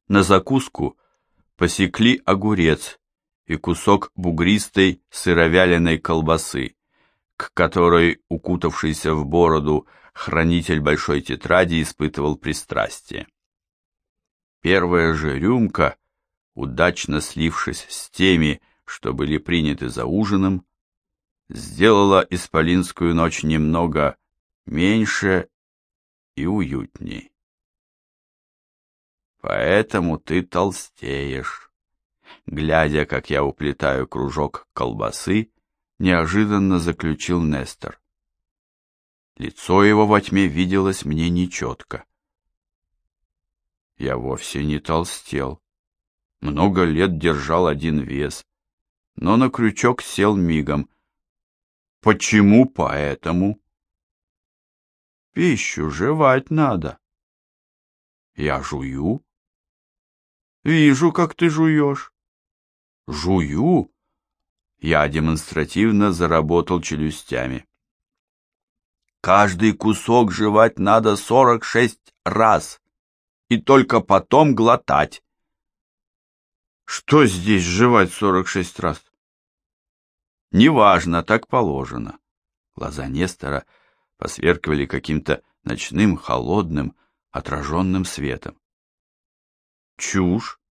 На закуску посекли огурец и кусок бугристой сыровяленой колбасы, к которой, укутавшийся в бороду, хранитель большой тетради испытывал пристрастие. Первая же рюмка, удачно слившись с теми, что были приняты за ужином, сделала исполинскую ночь немного меньше и уютней. «Поэтому ты толстеешь», — глядя, как я уплетаю кружок колбасы, неожиданно заключил Нестор. Лицо его во тьме виделось мне нечетко. Я вовсе не толстел. Много лет держал один вес, но на крючок сел мигом. Почему поэтому? Пищу жевать надо. Я жую. Вижу, как ты жуешь. Жую. Я демонстративно заработал челюстями. Каждый кусок жевать надо 46 раз, и только потом глотать. Что здесь жевать 46 раз? Неважно, так положено. Глаза Нестора посверкивали каким-то ночным, холодным, отраженным светом. Чушь.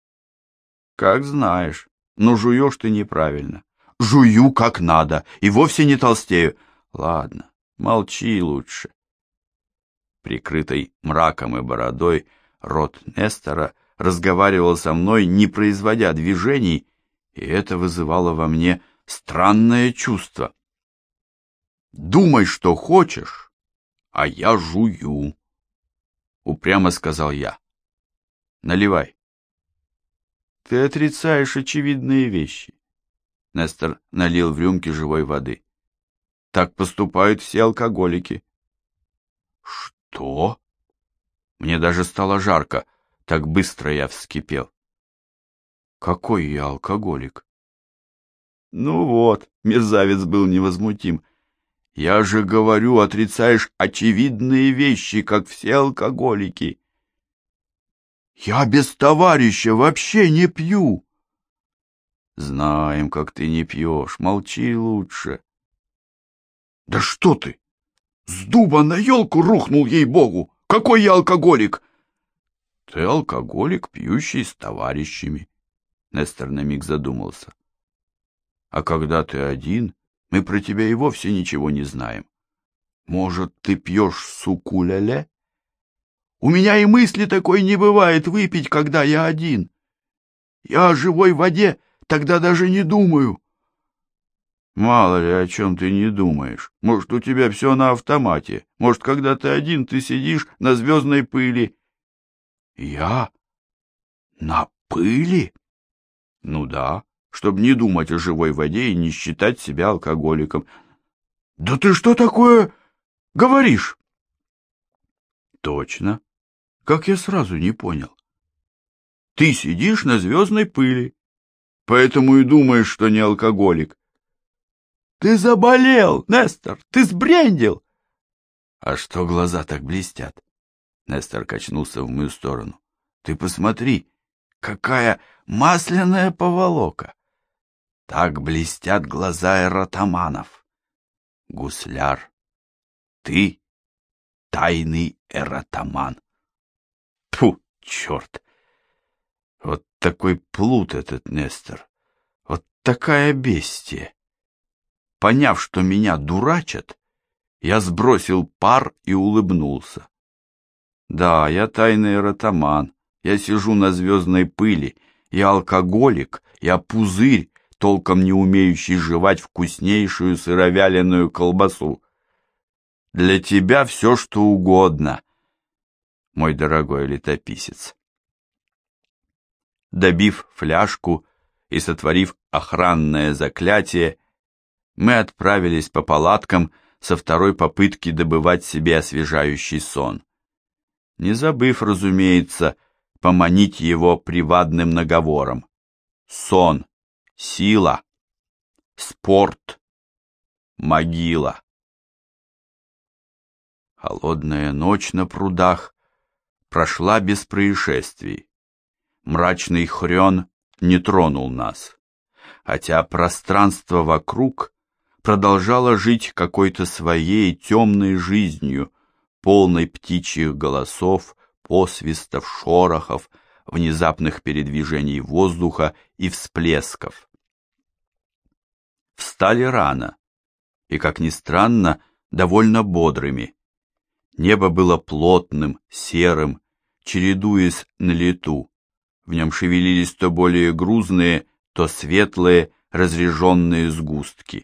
Как знаешь, но жуешь ты неправильно. Жую как надо, и вовсе не толстею. Ладно, молчи лучше. Прикрытый мраком и бородой рот Нестора разговаривал со мной, не производя движений, и это вызывало во мне странное чувство. «Думай, что хочешь, а я жую», — упрямо сказал я. «Наливай». «Ты отрицаешь очевидные вещи». Нестор налил в рюмки живой воды. «Так поступают все алкоголики». «Что?» Мне даже стало жарко, так быстро я вскипел. «Какой я алкоголик?» «Ну вот», — мерзавец был невозмутим, — «я же говорю, отрицаешь очевидные вещи, как все алкоголики». «Я без товарища вообще не пью». «Знаем, как ты не пьешь, молчи лучше». «Да что ты! С дуба на елку рухнул, ей-богу! Какой я алкоголик!» «Ты алкоголик, пьющий с товарищами», — Нестор на миг задумался. «А когда ты один, мы про тебя и вовсе ничего не знаем. Может, ты пьешь сукулеле? У меня и мысли такой не бывает выпить, когда я один. Я о живой воде тогда даже не думаю». «Мало ли, о чем ты не думаешь. Может, у тебя все на автомате. Может, когда ты один, ты сидишь на звездной пыли». «Я? На пыли?» «Ну да, чтобы не думать о живой воде и не считать себя алкоголиком». «Да ты что такое говоришь?» «Точно. Как я сразу не понял. Ты сидишь на звездной пыли, поэтому и думаешь, что не алкоголик». «Ты заболел, Нестор, ты сбрендил!» «А что глаза так блестят?» Нестор качнулся в мою сторону. «Ты посмотри, какая масляная поволока! Так блестят глаза эротоманов. Гусляр, ты тайный эротоман!» Тьфу, черт! Вот такой плут этот Нестор, вот такая бестия! Поняв, что меня дурачат, я сбросил пар и улыбнулся. Да, я тайный эротоман, я сижу на звездной пыли, я алкоголик, я пузырь, толком не умеющий жевать вкуснейшую сыровяленую колбасу. Для тебя все, что угодно, мой дорогой летописец. Добив фляжку и сотворив охранное заклятие, мы отправились по палаткам со второй попытки добывать себе освежающий сон, не забыв, разумеется, поманить его приватным наговором. Сон, сила, спорт, могила. Холодная ночь на прудах прошла без происшествий. Мрачный Хрён не тронул нас, хотя пространство вокруг продолжало жить какой-то своей темной жизнью, полной птичьих голосов, посвистов, шорохов, внезапных передвижений воздуха и всплесков. Встали рано и, как ни странно, довольно бодрыми. Небо было плотным, серым, чередуясь на лету. В нем шевелились то более грузные, то светлые, разреженные сгустки.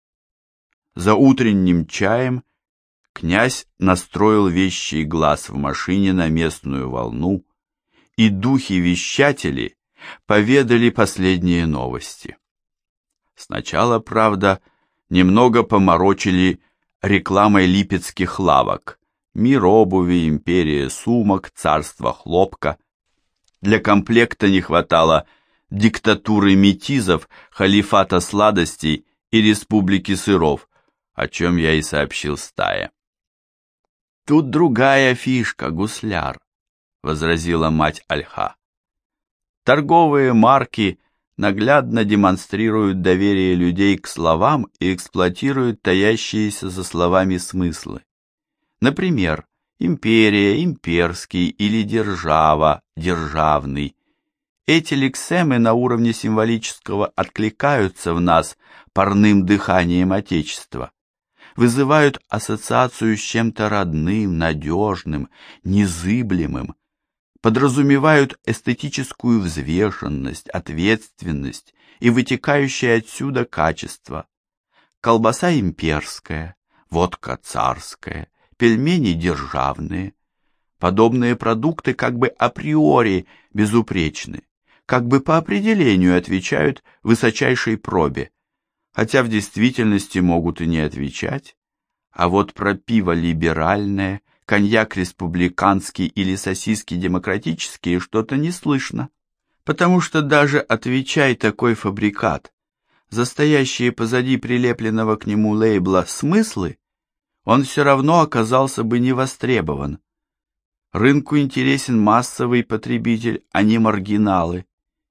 За утренним чаем князь настроил вещий глаз в машине на местную волну, и духи-вещатели поведали последние новости. Сначала, правда, немного поморочили рекламой липецких лавок: мир обуви, империя сумок, царство хлопка. Для комплекта не хватало диктатуры метизов, халифата сладостей и республики сыров, о чем я и сообщил стае. «Тут другая фишка, гусляр», — возразила мать Альха. «Торговые марки наглядно демонстрируют доверие людей к словам и эксплуатируют таящиеся за словами смыслы. Например, империя, имперский или держава, державный. Эти лексемы на уровне символического откликаются в нас парным дыханием Отечества, вызывают ассоциацию с чем-то родным, надежным, незыблемым, подразумевают эстетическую взвешенность, ответственность и вытекающее отсюда качество. Колбаса имперская, водка царская, пельмени державные. Подобные продукты как бы априори безупречны, как бы по определению отвечают высочайшей пробе, хотя в действительности могут и не отвечать. А вот про пиво либеральное, коньяк республиканский или сосиски демократические что-то не слышно, потому что даже отвечай такой фабрикат, за стоящие позади прилепленного к нему лейбла смыслы, он все равно оказался бы не востребован. Рынку интересен массовый потребитель, а не маргиналы.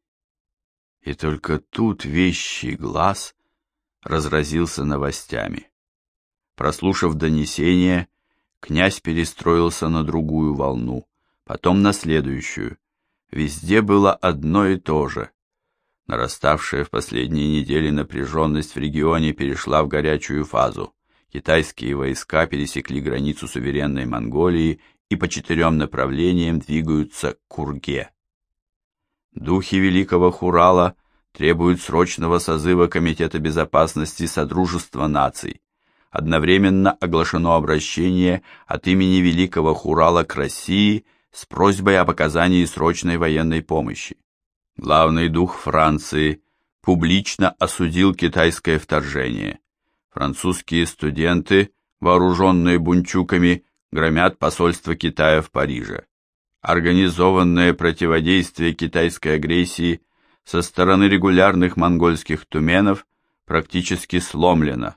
И только тут вещий глаз разразился новостями. Прослушав донесение, князь перестроился на другую волну, потом на следующую. Везде было одно и то же. Нараставшая в последние недели напряженность в регионе перешла в горячую фазу. Китайские войска пересекли границу суверенной Монголии и по 4 направлениям двигаются к Курге. Духи Великого Хурала требуют срочного созыва Комитета безопасности Содружества наций. Одновременно оглашено обращение от имени Великого Хурала к России с просьбой об оказании срочной военной помощи. Главный дух Франции публично осудил китайское вторжение. Французские студенты, вооруженные бунчуками, громят посольство Китая в Париже. Организованное противодействие китайской агрессии со стороны регулярных монгольских туменов практически сломлено.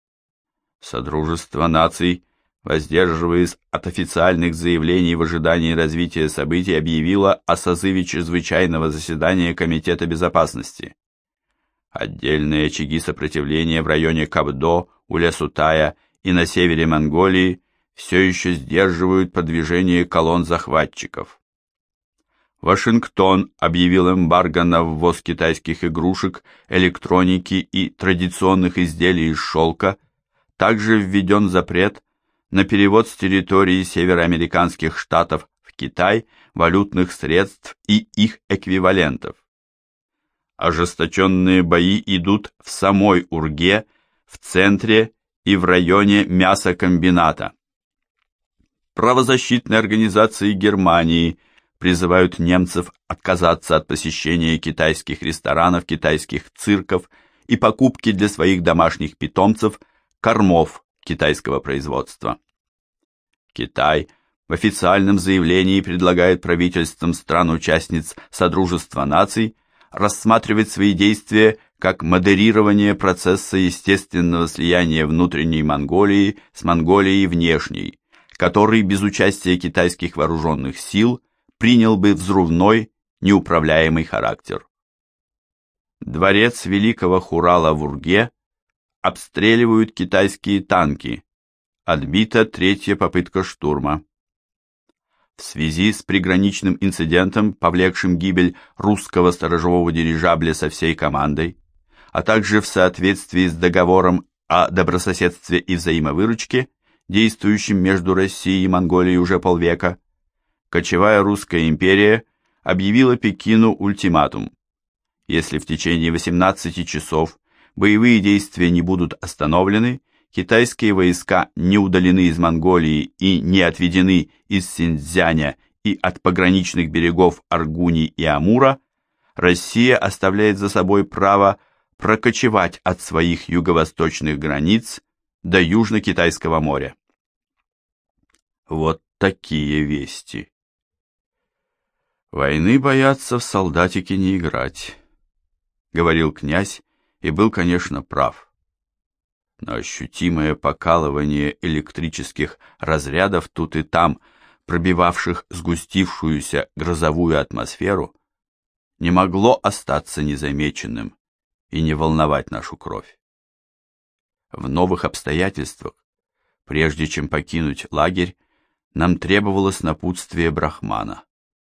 Содружество наций, воздерживаясь от официальных заявлений в ожидании развития событий, объявило о созыве чрезвычайного заседания Комитета безопасности. Отдельные очаги сопротивления в районе Кабдо, Улясутая и на севере Монголии все еще сдерживают продвижение колонн захватчиков. Вашингтон объявил эмбарго на ввоз китайских игрушек, электроники и традиционных изделий из шелка. Также введен запрет на перевод с территории североамериканских штатов в Китай валютных средств и их эквивалентов. Ожесточенные бои идут в самой Урге, в центре и в районе мясокомбината. Правозащитные организации Германии призывают немцев отказаться от посещения китайских ресторанов, китайских цирков и покупки для своих домашних питомцев кормов китайского производства. Китай в официальном заявлении предлагает правительствам стран-участниц Содружества наций рассматривать свои действия как модерирование процесса естественного слияния внутренней Монголии с Монголией внешней, который без участия китайских вооруженных сил принял бы взрывной, неуправляемый характер. Дворец великого Хурала в Урге обстреливают китайские танки. Отбита третья попытка штурма. В связи с приграничным инцидентом, повлекшим гибель русского сторожевого дирижабля со всей командой, а также в соответствии с договором о добрососедстве и взаимовыручке, действующим между Россией и Монголией уже полвека, кочевая русская империя объявила Пекину ультиматум. Если в течение 18 часов боевые действия не будут остановлены, китайские войска не удалены из Монголии и не отведены из Синьцзяня и от пограничных берегов Аргуни и Амура, Россия оставляет за собой право прокочевать от своих юго-восточных границ до Южно-Китайского моря. Вот такие вести. Войны боятся в солдатики не играть, говорил князь, и был, конечно, прав. Но ощутимое покалывание электрических разрядов тут и там, пробивавших сгустившуюся грозовую атмосферу, не могло остаться незамеченным и не волновать нашу кровь. В новых обстоятельствах, прежде чем покинуть лагерь, нам требовалось напутствие Брахмана.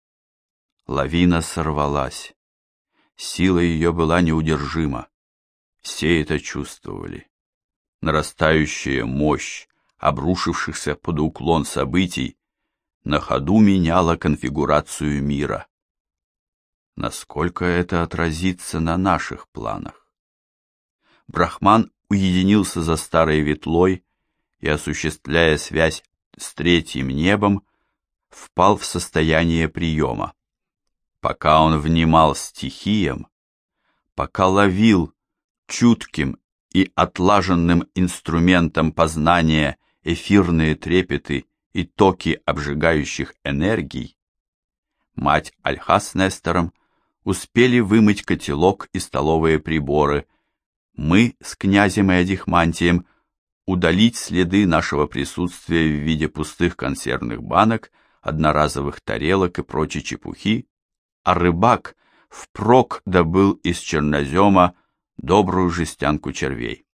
Лавина сорвалась. Сила ее была неудержима. Все это чувствовали. Нарастающая мощь обрушившихся под уклон событий на ходу меняла конфигурацию мира. Насколько это отразится на наших планах? Брахман уединился за старой ветлой и, осуществляя связь с третьим небом, впал в состояние приема. Пока он внимал стихиям, пока ловил чутким и отлаженным инструментом познания эфирные трепеты и токи обжигающих энергий, мать Альха с Нестором успели вымыть котелок и столовые приборы, мы с князем и Адихмантием удалить следы нашего присутствия в виде пустых консервных банок, одноразовых тарелок и прочей чепухи, а рыбак впрок добыл из чернозема добрую жестянку червей.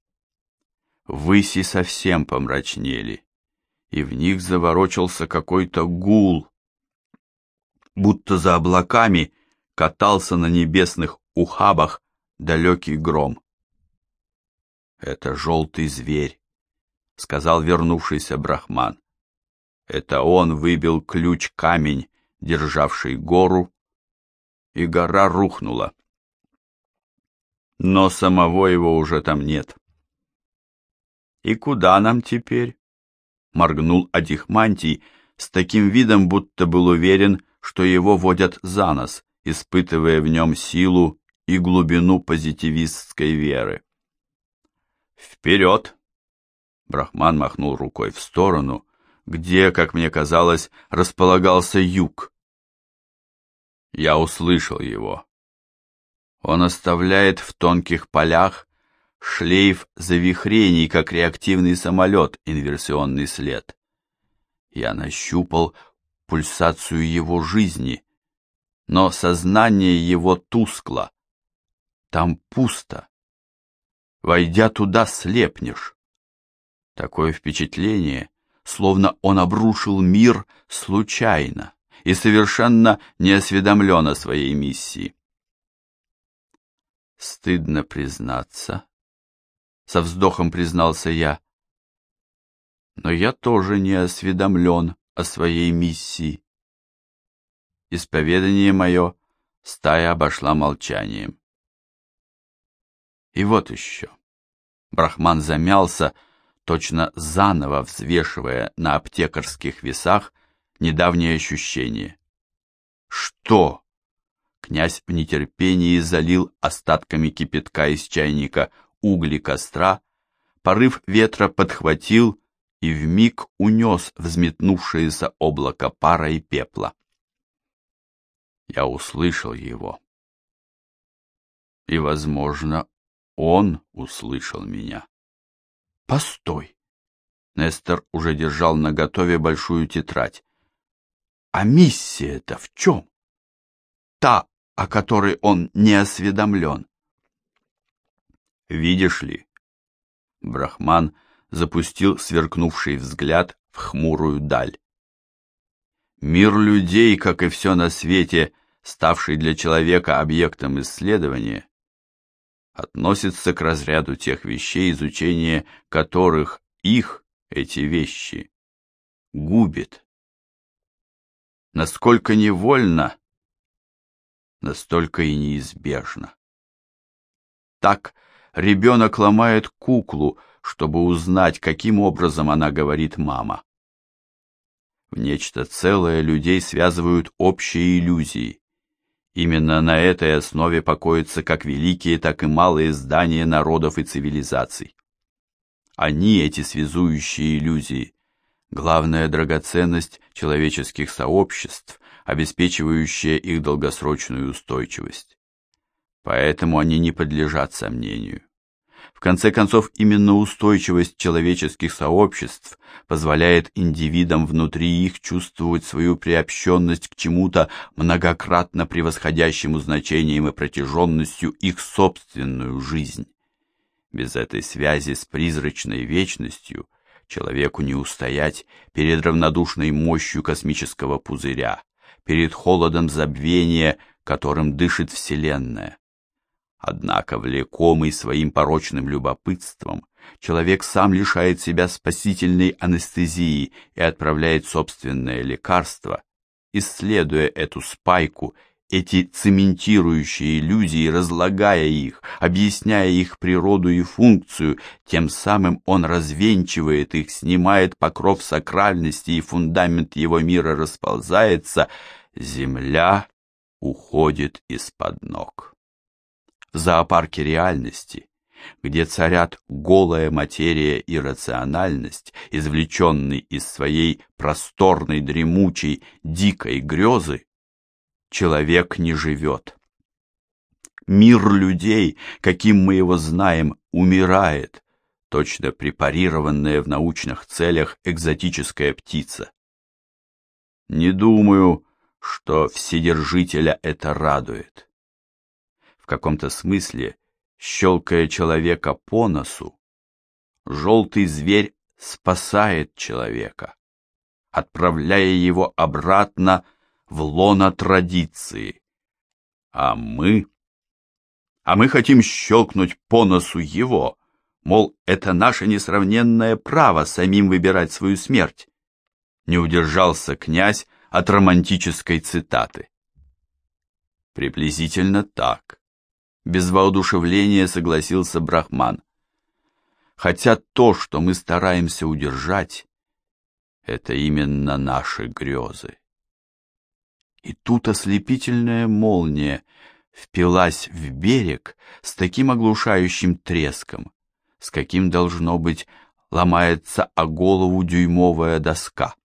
Выси совсем помрачнели, и в них заворочился какой-то гул, будто за облаками катался на небесных ухабах далекий гром. «Это желтый зверь», — сказал вернувшийся Брахман. «Это он выбил ключ-камень, державший гору, и гора рухнула. Но самого его уже там нет». «И куда нам теперь?» — моргнул Адихмантий с таким видом, будто был уверен, что его водят за нос, испытывая в нем силу и глубину позитивистской веры. «Вперед!» — Брахман махнул рукой в сторону, где, как мне казалось, располагался юг. Я услышал его. Он оставляет в тонких полях шлейф завихрений, как реактивный самолет, инверсионный след. Я нащупал пульсацию его жизни, но сознание его тускло. Там пусто. Войдя туда, слепнешь. Такое впечатление, словно он обрушил мир случайно и совершенно не осведомлен о своей миссии. Стыдно признаться, со вздохом признался я, но я тоже не осведомлен о своей миссии. Исповедание мое стая обошла молчанием. И вот еще. Брахман замялся, точно заново взвешивая на аптекарских весах недавние ощущения. «Что?» Князь в нетерпении залил остатками кипятка из чайника угли костра, порыв ветра подхватил и вмиг унес взметнувшееся облако пара и пепла. Я услышал его. И, возможно, он услышал меня. «Постой!» Нестор уже держал наготове большую тетрадь. «А миссия-то в чем?» та, о которой он не осведомлен. Видишь ли, Брахман запустил сверкнувший взгляд в хмурую даль. Мир людей, как и все на свете, ставший для человека объектом исследования, относится к разряду тех вещей, изучение которых эти вещи, губит. Насколько невольно, настолько и неизбежно. Так ребенок ломает куклу, чтобы узнать, каким образом она говорит «мама». В нечто целое людей связывают общие иллюзии. Именно на этой основе покоятся как великие, так и малые здания народов и цивилизаций. Они, эти связующие иллюзии, главная драгоценность человеческих сообществ, обеспечивающая их долгосрочную устойчивость. Поэтому они не подлежат сомнению. В конце концов, именно устойчивость человеческих сообществ позволяет индивидам внутри их чувствовать свою приобщенность к чему-то многократно превосходящему значением и протяженностью их собственную жизнь. Без этой связи с призрачной вечностью человеку не устоять перед равнодушной мощью космического пузыря, перед холодом забвения, которым дышит Вселенная. Однако, влекомый своим порочным любопытством, человек сам лишает себя спасительной анестезии и отправляет собственное лекарство, исследуя эту спайку, эти цементирующие иллюзии, разлагая их, объясняя их природу и функцию, тем самым он развенчивает их, снимает покров сакральности, и фундамент его мира расползается, земля уходит из-под ног. В зоопарке реальности, где царят голая материя и рациональность, извлеченный из своей просторной, дремучей, дикой грезы, человек не живет. Мир людей, каким мы его знаем, умирает, точно препарированная в научных целях экзотическая птица. Не думаю, что Вседержителя это радует. В каком-то смысле, щелкая человека по носу, желтый зверь спасает человека, отправляя его обратно в лоно традиции. А мы хотим щелкнуть по носу его, мол, это наше несравненное право самим выбирать свою смерть. Не удержался князь от романтической цитаты. Приблизительно так. Без воодушевления согласился Брахман. Хотя то, что мы стараемся удержать, это именно наши грезы. И тут ослепительная молния впилась в берег с таким оглушающим треском, с каким, должно быть, ломается о голову дюймовая доска.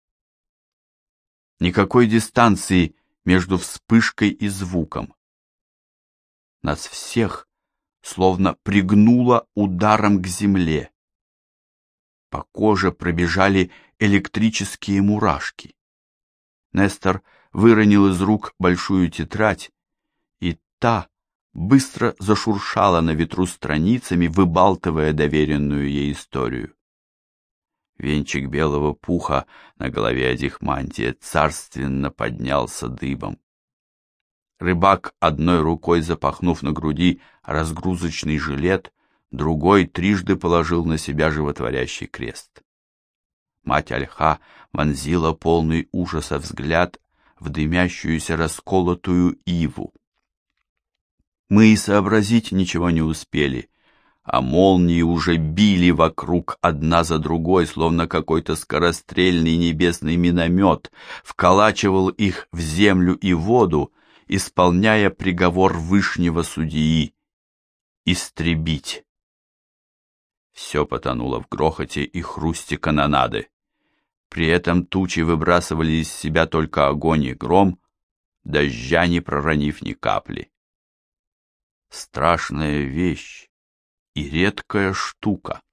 Никакой дистанции между вспышкой и звуком. Нас всех словно пригнуло ударом к земле. По коже пробежали электрические мурашки. Нестор выронил из рук большую тетрадь, и та быстро зашуршала на ветру страницами, выбалтывая доверенную ей историю. Венчик белого пуха на голове Адихмантия царственно поднялся дыбом. Рыбак, одной рукой запахнув на груди разгрузочный жилет, другой трижды положил на себя животворящий крест. Мать Ольха вонзила полный ужаса взгляд в дымящуюся расколотую иву. Мы и сообразить ничего не успели, а молнии уже били вокруг одна за другой, словно какой-то скорострельный небесный миномет, вколачивал их в землю и воду, исполняя приговор вышнего судьи — истребить. Все потонуло в грохоте и хрусте канонады. При этом тучи выбрасывали из себя только огонь и гром, дождя не проронив ни капли. Страшная вещь и редкая штука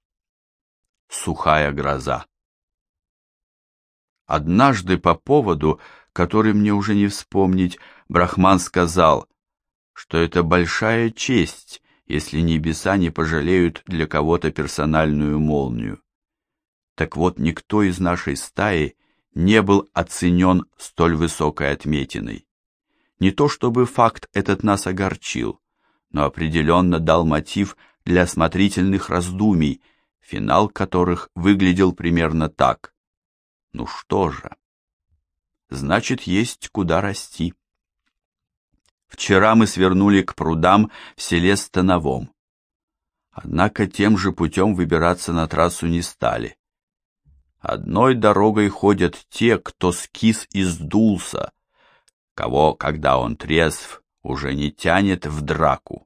— сухая гроза. Однажды по поводу, который мне уже не вспомнить, Брахман сказал, что это большая честь, если небеса не пожалеют для кого-то персональную молнию. Так вот, никто из нашей стаи не был оценен столь высокой отметиной. Не то чтобы факт этот нас огорчил, но определенно дал мотив для осмотрительных раздумий, финал которых выглядел примерно так. Ну что же, значит, есть куда расти. Вчера мы свернули к прудам в селе Становом. Однако тем же путем выбираться на трассу не стали. Одной дорогой ходят те, кто скис и сдулся, кого, когда он трезв, уже не тянет в драку.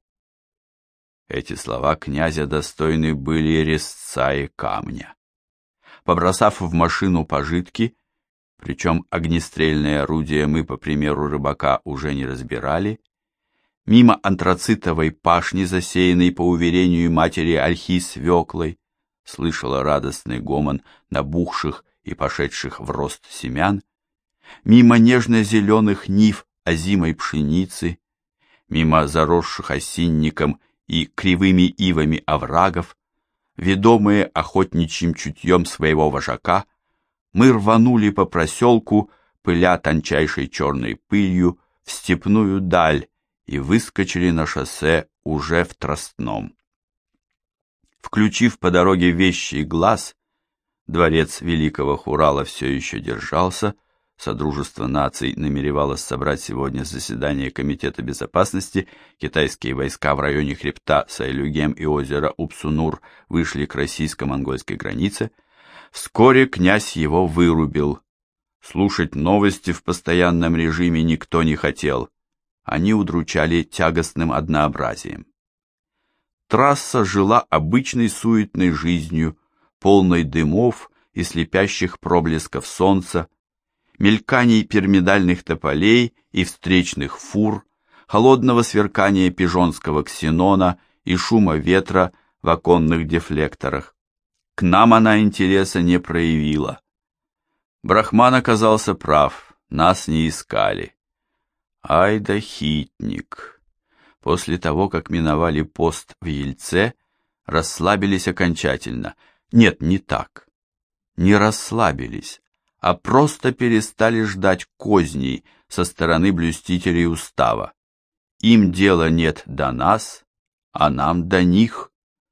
Эти слова князя достойны были резца и камня. Побросав в машину пожитки, причем огнестрельное орудие мы, по примеру рыбака, уже не разбирали, мимо антрацитовой пашни, засеянной, по уверению матери ольхи свеклой, слышала радостный гомон набухших и пошедших в рост семян, мимо нежно-зеленых нив озимой пшеницы, мимо заросших осинником и кривыми ивами оврагов, ведомые охотничьим чутьем своего вожака, мы рванули по проселку, пыля тончайшей черной пылью, в степную даль и выскочили на шоссе уже в Тростном. Включив по дороге вещий глаз, дворец Великого Хурала все еще держался, Содружество наций намеревалось собрать сегодня заседание Комитета безопасности, китайские войска в районе хребта Сайлюгем и озера Упсунур вышли к российско-монгольской границе. Вскоре князь его вырубил. Слушать новости в постоянном режиме никто не хотел. Они удручали тягостным однообразием. Трасса жила обычной суетной жизнью, полной дымов и слепящих проблесков солнца, мельканий пирамидальных тополей и встречных фур, холодного сверкания пижонского ксенона и шума ветра в оконных дефлекторах. К нам она интереса не проявила. Брахман оказался прав, нас не искали. Ай да хитник! После того, как миновали пост в Ельце, расслабились окончательно. Нет, не так. Не расслабились, а просто перестали ждать козней со стороны блюстителей устава. Им дела нет до нас, а нам до них.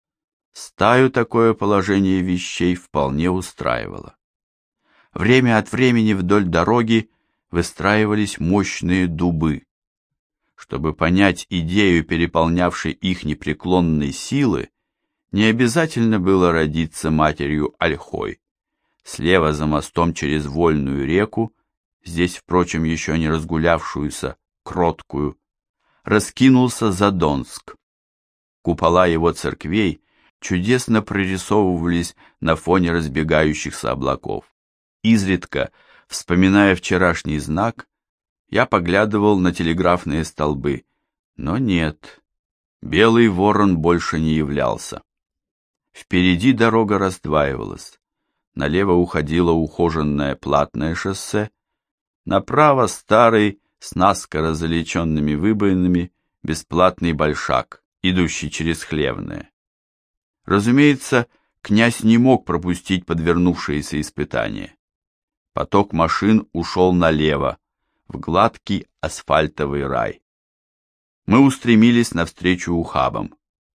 Стаю такое положение вещей вполне устраивало. Время от времени вдоль дороги выстраивались мощные дубы. Чтобы понять идею переполнявшей их непреклонной силы, не обязательно было родиться матерью Ольхой. Слева за мостом через Вольную реку, здесь, впрочем, еще не разгулявшуюся, кроткую, раскинулся Задонск. Купола его церквей чудесно прорисовывались на фоне разбегающихся облаков. Изредка, вспоминая вчерашний знак, я поглядывал на телеграфные столбы, но нет, Белый Ворон больше не являлся. Впереди дорога раздваивалась. Налево уходило ухоженное платное шоссе, направо старый, с наскоро залеченными выбоинами, бесплатный большак, идущий через Хлевное. Разумеется, князь не мог пропустить подвернувшиеся испытания. Поток машин ушел налево, в гладкий асфальтовый рай. Мы устремились навстречу ухабам.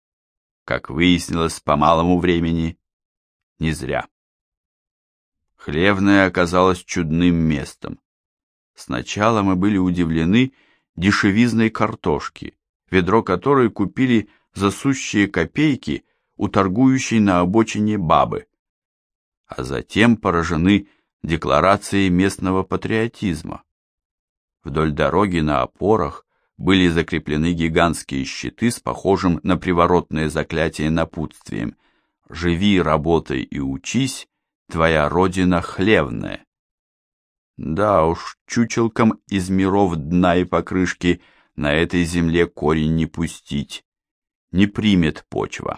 Как выяснилось по малому времени, не зря. Хлевное оказалось чудным местом. Сначала мы были удивлены дешевизной картошки, ведро которой купили за сущие копейки у торгующей на обочине бабы, а затем поражены декларацией местного патриотизма. Вдоль дороги на опорах были закреплены гигантские щиты с похожим на приворотное заклятие напутствием: «Живи, работай и учись, твоя родина Хлевная». Да уж, чучелкам из миров дна и покрышки на этой земле корень не пустить. Не примет почва.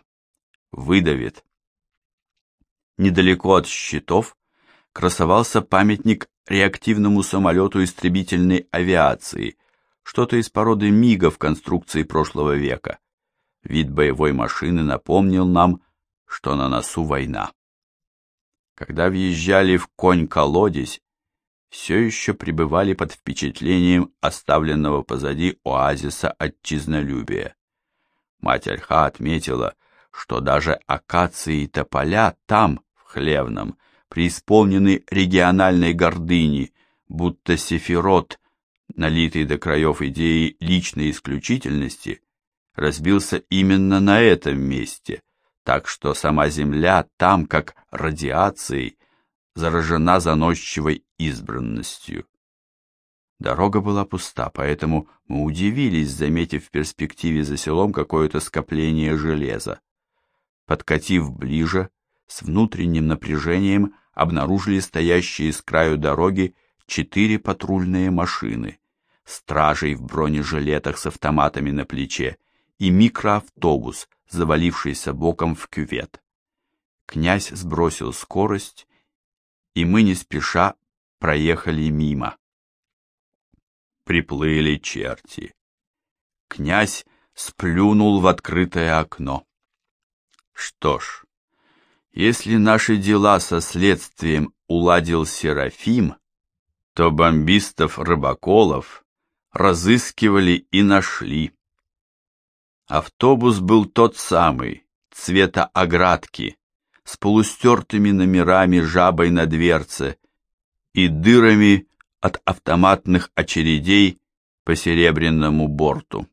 Выдавит. Недалеко от щитов красовался памятник реактивному самолету истребительной авиации, что-то из породы МиГа в конструкции прошлого века. Вид боевой машины напомнил нам, что на носу война. Когда въезжали в Конь-колодезь, все еще пребывали под впечатлением оставленного позади оазиса отчизнолюбия. Мать Ольха отметила, что даже акации и тополя там, в Хлевном, преисполнены региональной гордыни, будто сефирот, налитый до краев идеей личной исключительности, разбился именно на этом месте, так что сама земля там, как радиацией, заражена заносчивой избранностью. Дорога была пуста, поэтому мы удивились, заметив в перспективе за селом какое-то скопление железа. Подкатив ближе, с внутренним напряжением обнаружили стоящие с краю дороги 4 патрульные машины, стражей в бронежилетах с автоматами на плече и микроавтобус, завалившийся боком в кювет. Князь сбросил скорость, и мы не спеша проехали мимо. Приплыли черти. Князь сплюнул в открытое окно. Что ж, если наши дела со следствием уладил Серафим, то бомбистов-рыбаколов разыскивали и нашли. Автобус был тот самый, цвета оградки, с полустертыми номерами жабой на дверце и дырами от автоматных очередей по серебряному борту.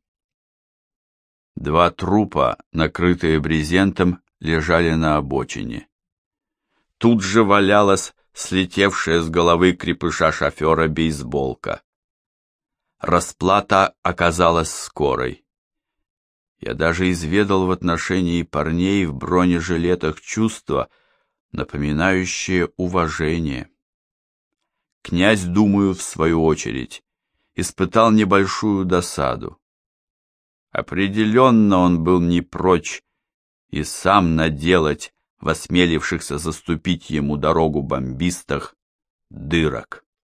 2 трупа, накрытые брезентом, лежали на обочине. Тут же валялась слетевшая с головы крепыша шофера бейсболка. Расплата оказалась скорой. Я даже изведал в отношении парней в бронежилетах чувства, напоминающее уважение. Князь, думаю, в свою очередь, испытал небольшую досаду. Определенно он был не прочь и сам наделать в осмелившихся заступить ему дорогу бомбистах дырок.